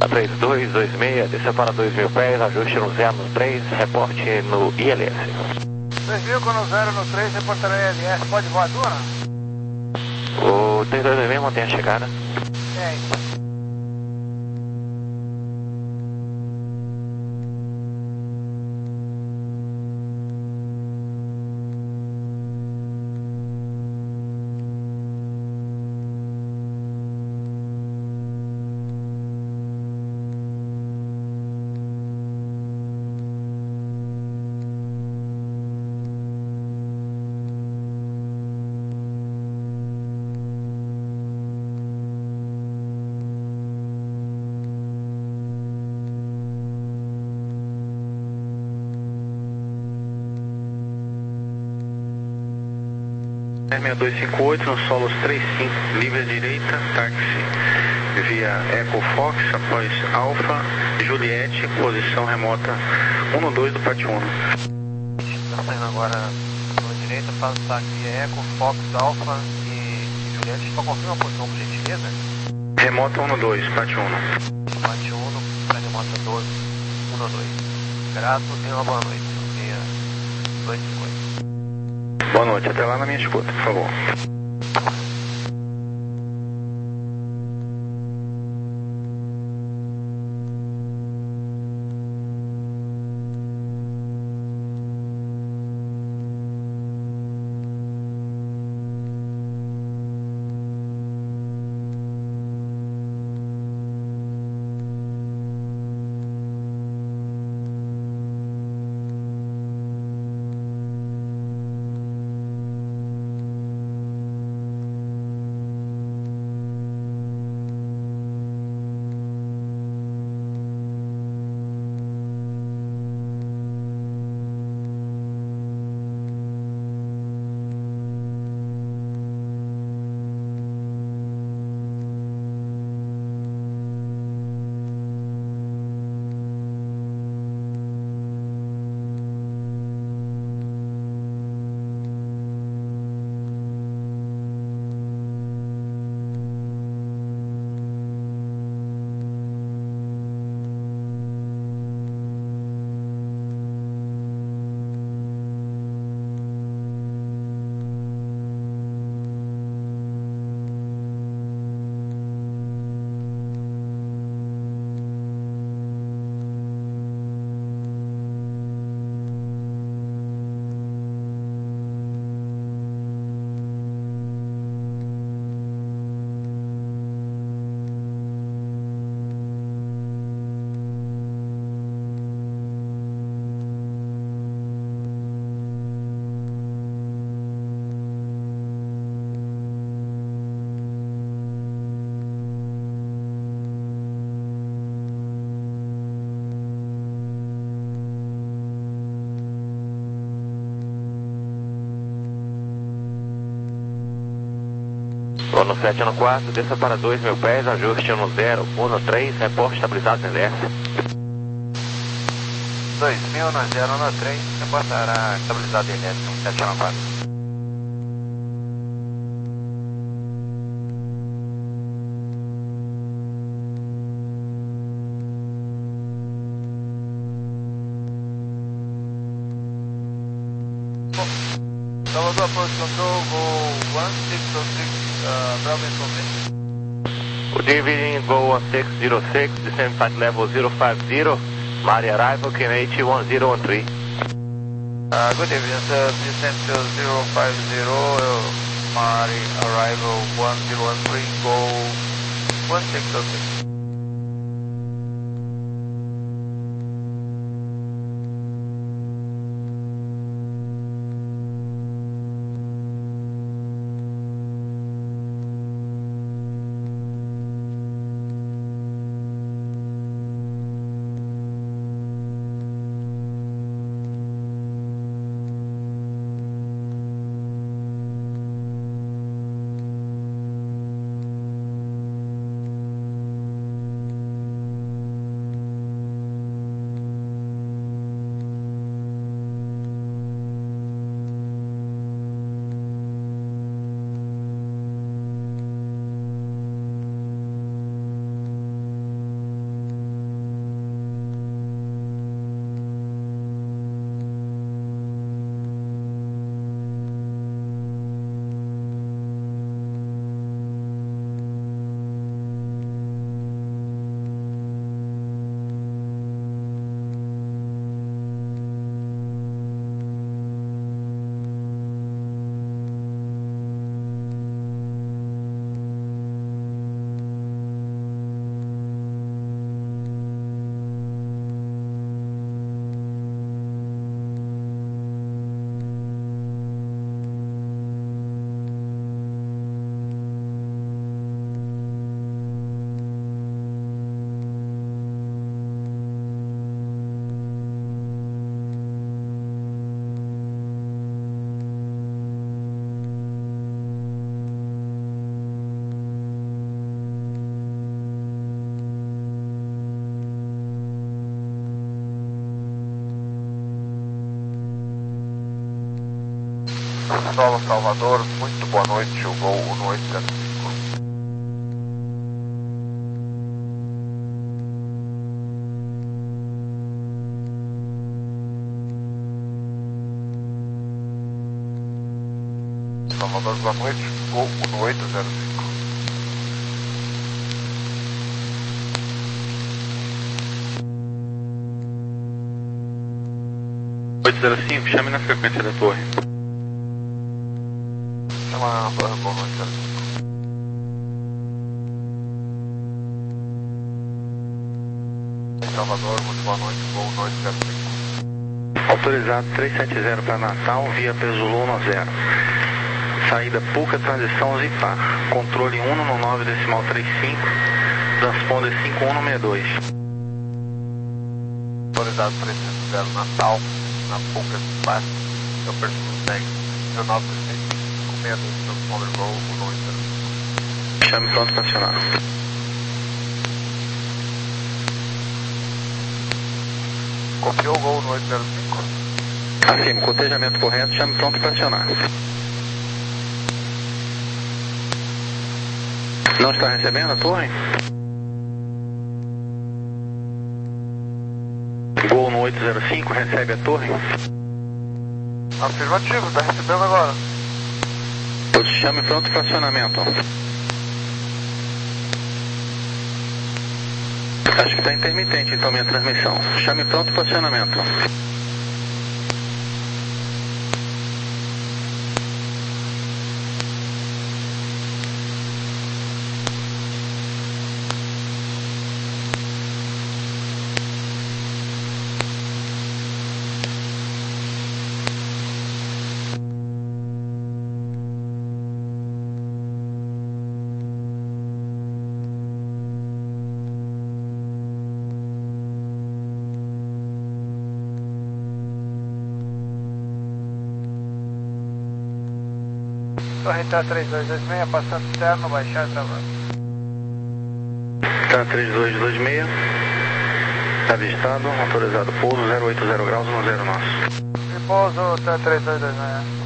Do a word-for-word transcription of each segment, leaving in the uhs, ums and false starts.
três dois dois seis, desça para dois mil pés, ajuste no zero no três, reporte no I L S. dois mil com no zero no três, reportará I L S, pode voadora? O três dois dois seis mantém a chegada. É. seis dois cinco oito no solos três cinco, livre à direita, táxi via Eco Fox, após Alfa, Juliette, posição remota um no dois do Pátio um. Está saindo agora na direita, faz o táxi via Eco Fox, Alfa e Juliette, só confirma a posição por gentileza? Remota um no dois, Pátio um. Pátio um para remota doze, um no dois. Grato, tenha uma boa noite. Tenha dois cinco oito. Boa noite, até lá na minha escuta, por favor. No sete no quatro, desça para dois mil pés, ajuste no zero, um no três, reporte estabilizado no L S. dois mil no zero no três, reportará estabilizado no L S, no sete no quatro. Salvador, approach control, go one six zero six, uh, Bravo information. Good evening, go one six zero six, descend flight level zero five zero, Mari arrival, K M H one zero one three. Uh, good evening, sir, descend to zero five zero, uh, Mari arrival one zero one three, go one six zero six. Solo Salvador, muito boa noite, o Gol um oito zero cinco. Salvador, boa noite, Gol um oito zero cinco. oito zero cinco, chame na frequência da torre. Chama na torre, Gol oito zero cinco. Salvador, muito boa noite, Gol oito zero cinco. Autorizado trezentos e setenta para Natal, via Pesulum no zero. Saída Puca, transição Zipar. Controle um no nove decimal trinta e cinco, transponder cinco um no sessenta e dois. Autorizado trezentos e setenta Natal, na Puca Zipar. Eu percebi bem, dezenove trinta e cinco, sessenta e dois, transponder Gol um oito zero cinco. Chame pronto para acionar. Copiou o Gol no oito zero cinco? Afirmo, cotejamento correto, chame pronto para acionar. Não está recebendo a torre? Gol no oito zero cinco, recebe a torre? Afirmativo, está recebendo agora. Eu te chame pronto para acionamento. Acho que está intermitente então minha transmissão. Chame pronto para acionamento. Torre T A três dois dois seis, passando externo, baixar e travando. Tá três dois dois seis, avistado, autorizado pouso zero oito zero graus no zero nosso. Repouso T A três dois dois seis.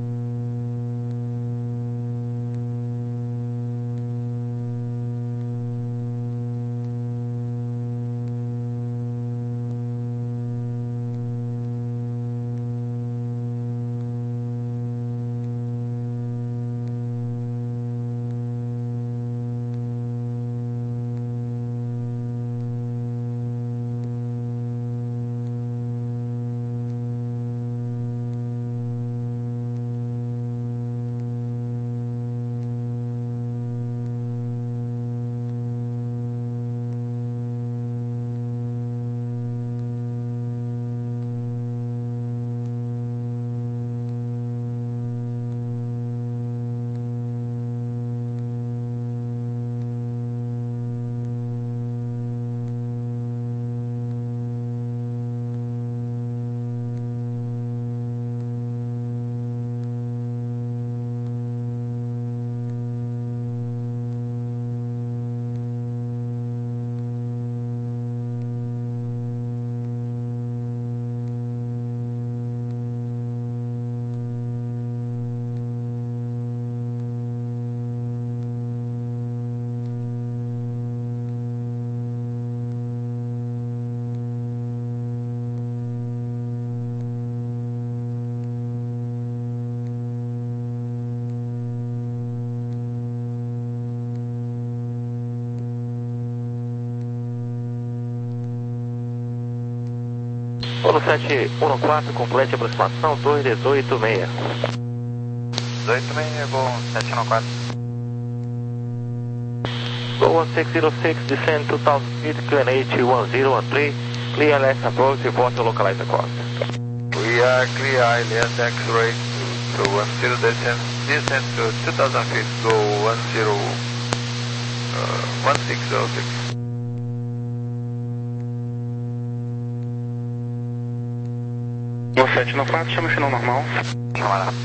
Polo sete um quatro, complete a aproximação, torre dezoito seis. dezoito seis, Gol sete um quatro. Gol um seis zero seis, descend two thousand feet, Q N H one zero one three, clear left approach, report to localize the cost. We are clear, I left X-ray to, to one zero descent, descent to two thousand feet, go one zero, uh, one six zero six. No sete no quatro, chama o final normal. Chama lá.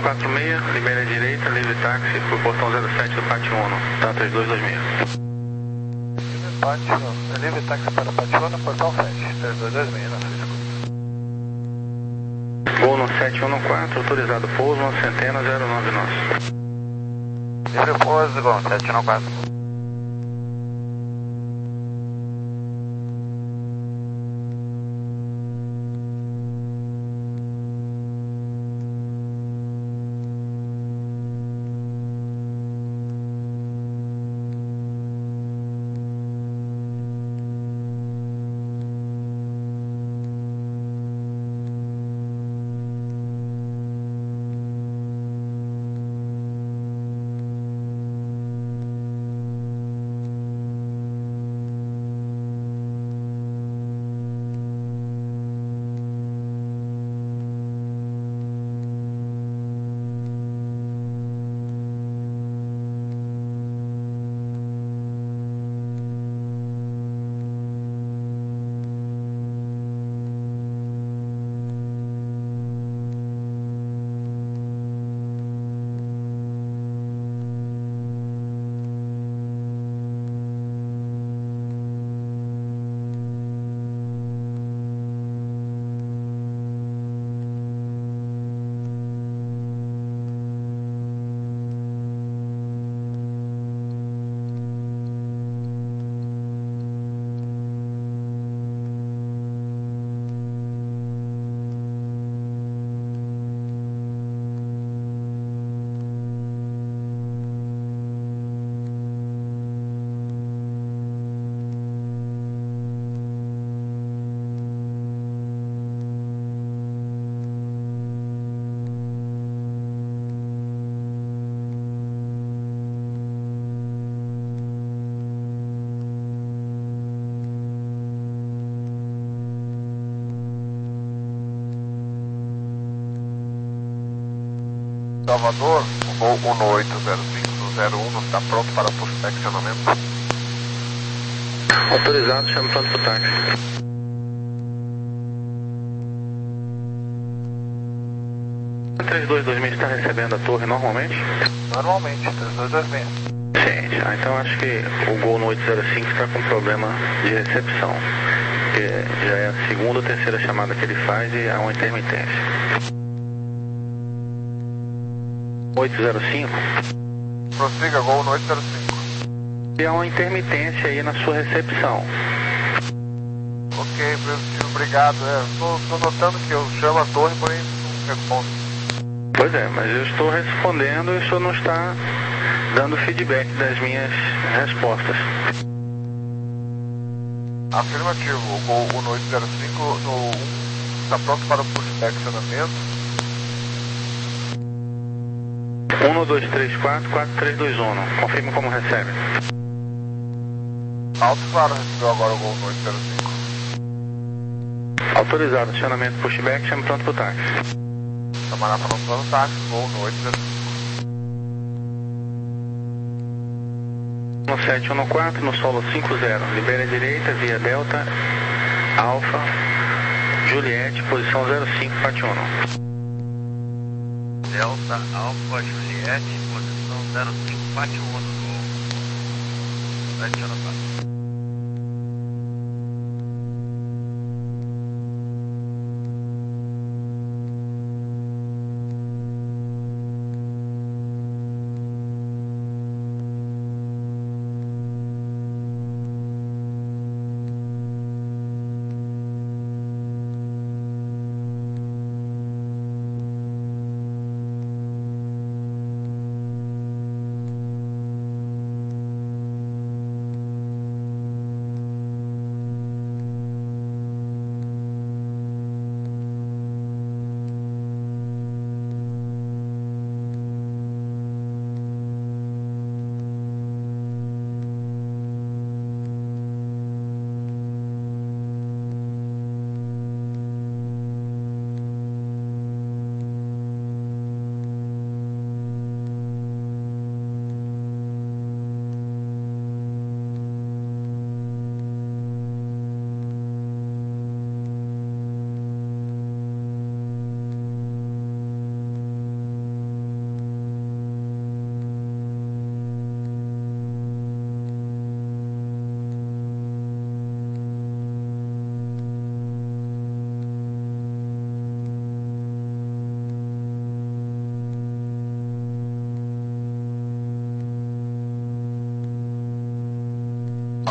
quatro seis, libere a direita, livre táxi pro portão zero sete do Pátio Uno, tá três dois dois seis. Pátio, livre táxi para Pátio Uno, portão sete, três dois dois seis, na sua escuta. Gol no sete um quatro, autorizado pouso, uma centena zero nove nosso. Livre pouso, Gol sete um quatro. Salvador, o Gol um oito zero cinco zero um está pronto para o posicionamento. Autorizado, chame pronto pro táxi. três dois dois seis está recebendo a torre normalmente? Normalmente, três dois dois seis. Sim, ah, então acho que o Gol no oito zero cinco está com problema de recepção. Porque já é a segunda ou terceira chamada que ele faz e há uma intermitência. oito zero cinco. Prossiga, Gol no oito zero cinco. E há uma intermitência aí na sua recepção. Ok, positivo, obrigado. Estou é, notando que eu chamo a torre, porém não respondo. Pois é, mas eu estou respondendo e o senhor não está dando feedback das minhas respostas. Afirmativo, o Gol um oito zero cinco no um está pronto para o posicionamento. um dois três quatro quatro três dois um. Confirme como recebe. Alto claro, recebeu agora o Gol no oito zero cinco. Autorizado, acionamento pushback, chame pronto pro táxi. Camarada pronto para o táxi, Gol no oito zero cinco. No sete um quatro, no solo cinco zero. Libere a direita, via Delta, Alfa, Juliette, posição zero cinco, Pátio Uno. Delta, Alfa, Juliette, posição zero cinco, Pátio Uno do sete um quatro.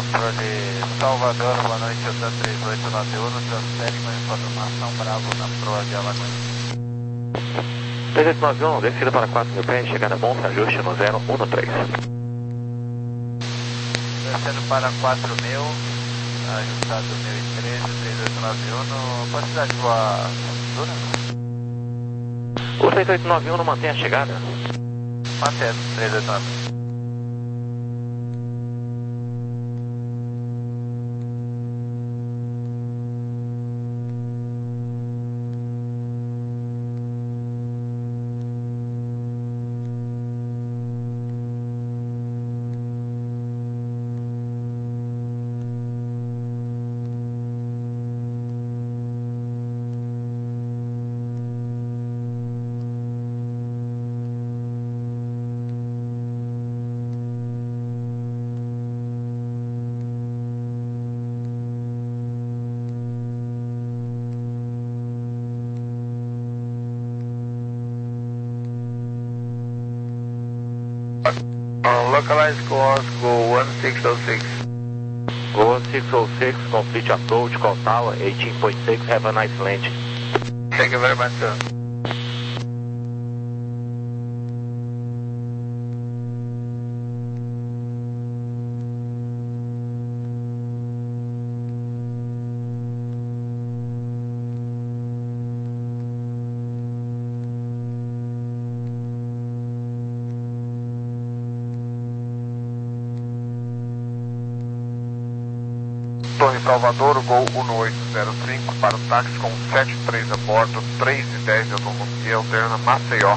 Controle Salvador, boa noite, eu tô três oito nove um, transfere com informação Bravo na proa de Alagoas. três oito nove um, descida para quatro mil pés, chegada Monte, ajuste no zero um três. Descendo para quatro mil, ajustado mil e treze, três oito nove um, quantidade de voa Dura? O três oito nove um não mantém a chegada? Mantendo, três oito nove um. Uh, localized course, go one six zero six. Go one six zero six, complete approach, call tower, eighteen point six, have a nice landing. Thank you very much, sir. Torre Salvador, Gol um oito zero cinco, para o táxi com sete três a bordo, três e dez de autonomia, alterna Maceió.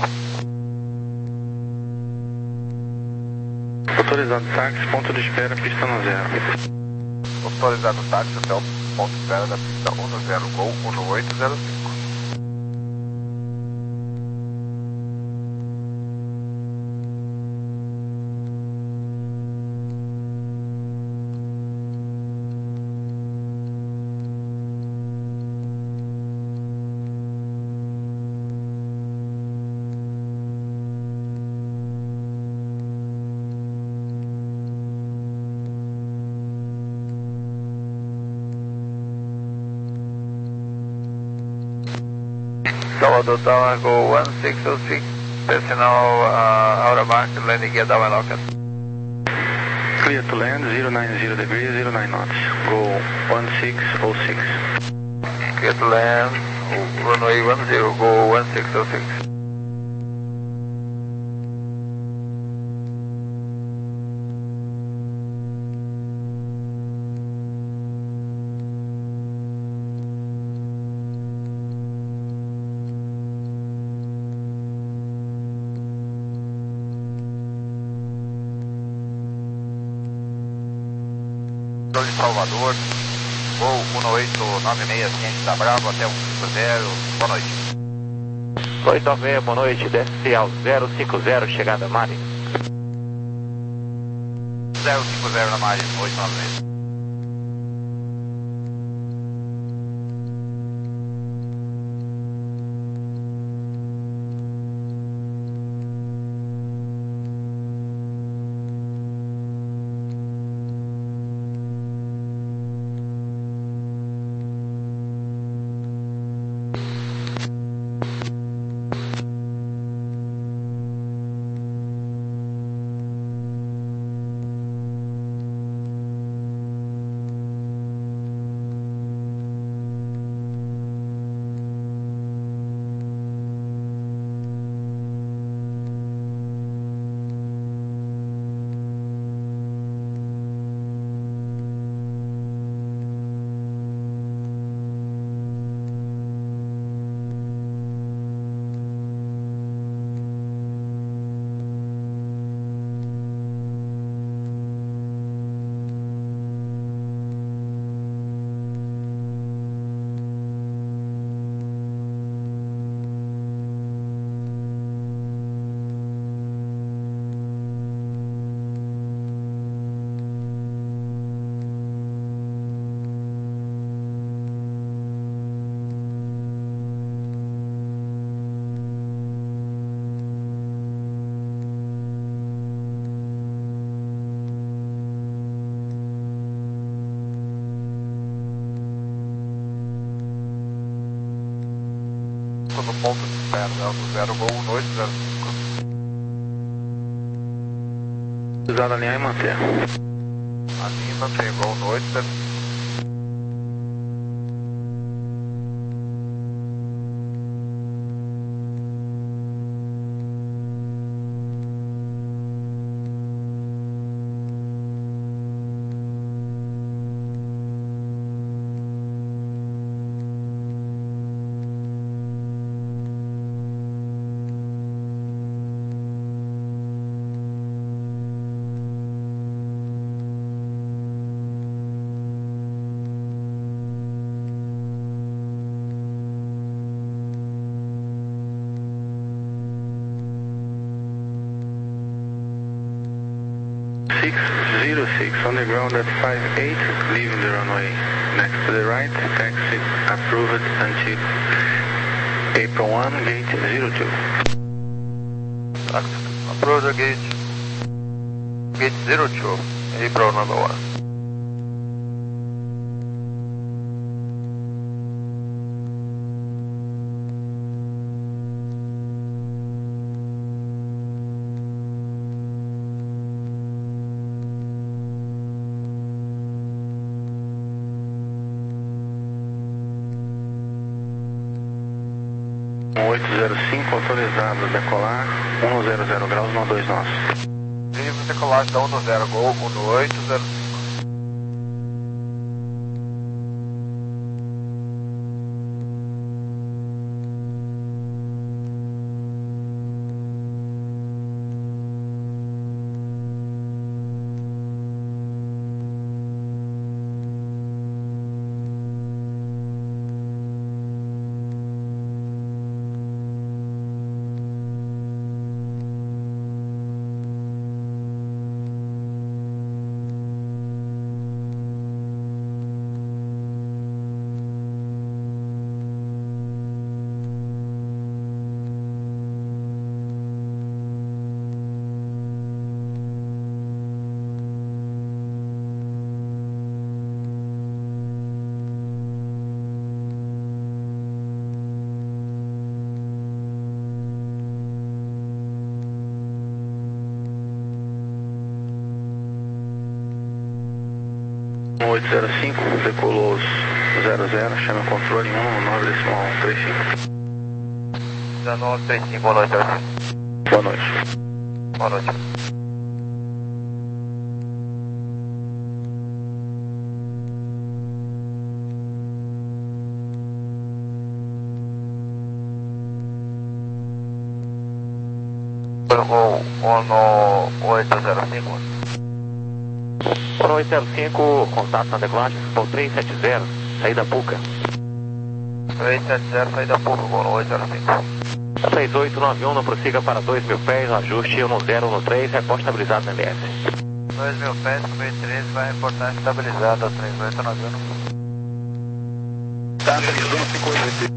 Autorizado táxi, ponto de espera, pista no zero. Autorizado táxi até o ponto de espera da pista um no zero, Gol um oito zero cinco. Salvador Tower, go one six zero six, personal uh, outer mark, landing gear down and locked. Clear to land, zero nine zero degrees, zero nine knots. Go one six zero six. Clear to land, runway one zero, go one six zero six. Controle Salvador, Gol um oito nove seis, ciente da Bravo, até um cinco zero, boa noite. oito nove seis, boa noite, desce ao zero cinco zero, chegada Mari. zero cinco zero na Mari, oito nove seis. cinco no ponto de espera, Delta zero, Gol um oito zero cinco. Usado alinhar e manter. Alinha e mantém, Gol um oito zero cinco. six zero six on the ground at five eight, leaving the runway. Next to the right, taxi approved until April one, gate zero two. Taxi approved gate, gate zero two, April number one. oito zero cinco, autorizado a decolar, um zero zero graus no dois nós. Livre decolagem da um zero, Gol um oito zero cinco. oito zero cinco, decolou os zero zero, chama o controle um nove decimal trinta e cinco. dezenove trinta e cinco, boa noite, Delta. Boa noite. Boa noite. Gol um oito zero cinco. um oito zero cinco, contato na decolagem, Gol três sete zero, saída Puca. três sete zero, saída Puca, Gol oito zero cinco. seis oito nove um, não prossiga para dois mil pés, ajuste um zero um três, reporte estabilizado na M S. dois mil pés, comer treze, vai reportar estabilizado, três oito nove um. Tá, três um cinco oito.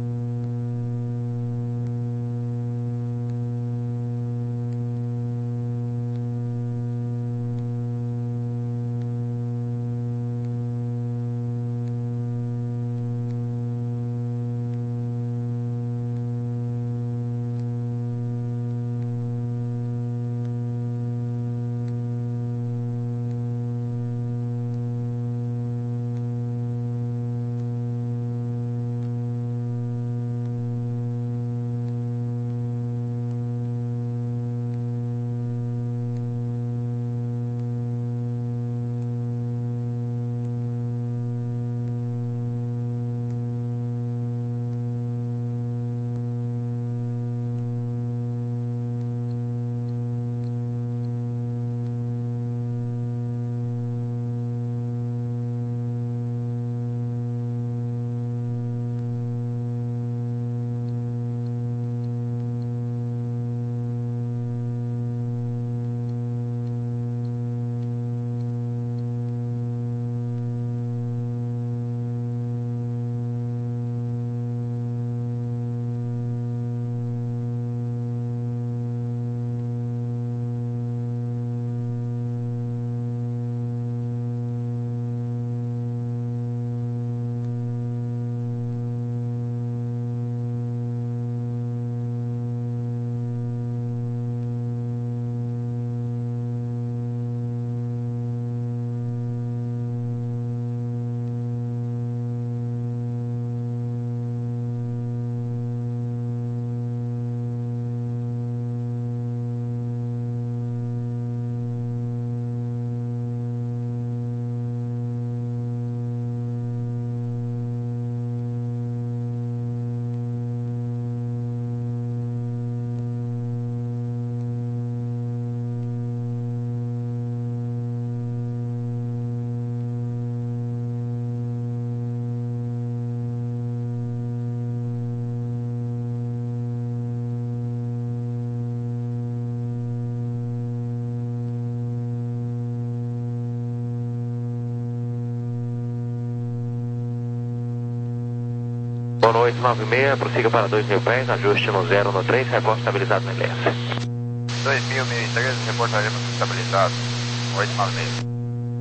Boa noite, nove seis, prossiga para dois mil pés, ajuste no zero no três, reporte estabilizado no L S. dois mil, mil e três, reportaremos estabilizado. oito nove seis.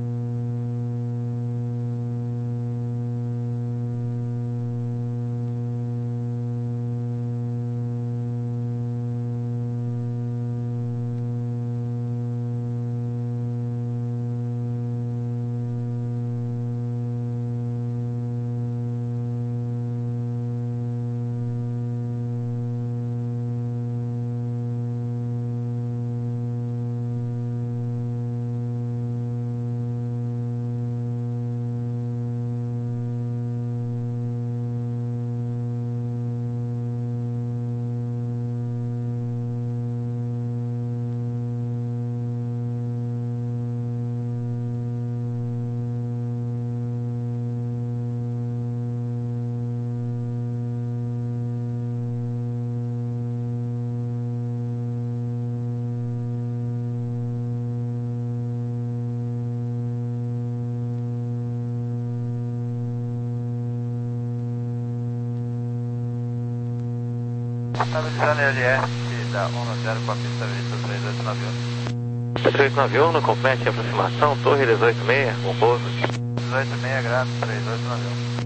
Estabilizando L S da um zero com a pista vista três oito nove um. três oito nove um, no complete aproximação, torre dezoito seis, com pouso. dezoito seis, grado três oito nove um.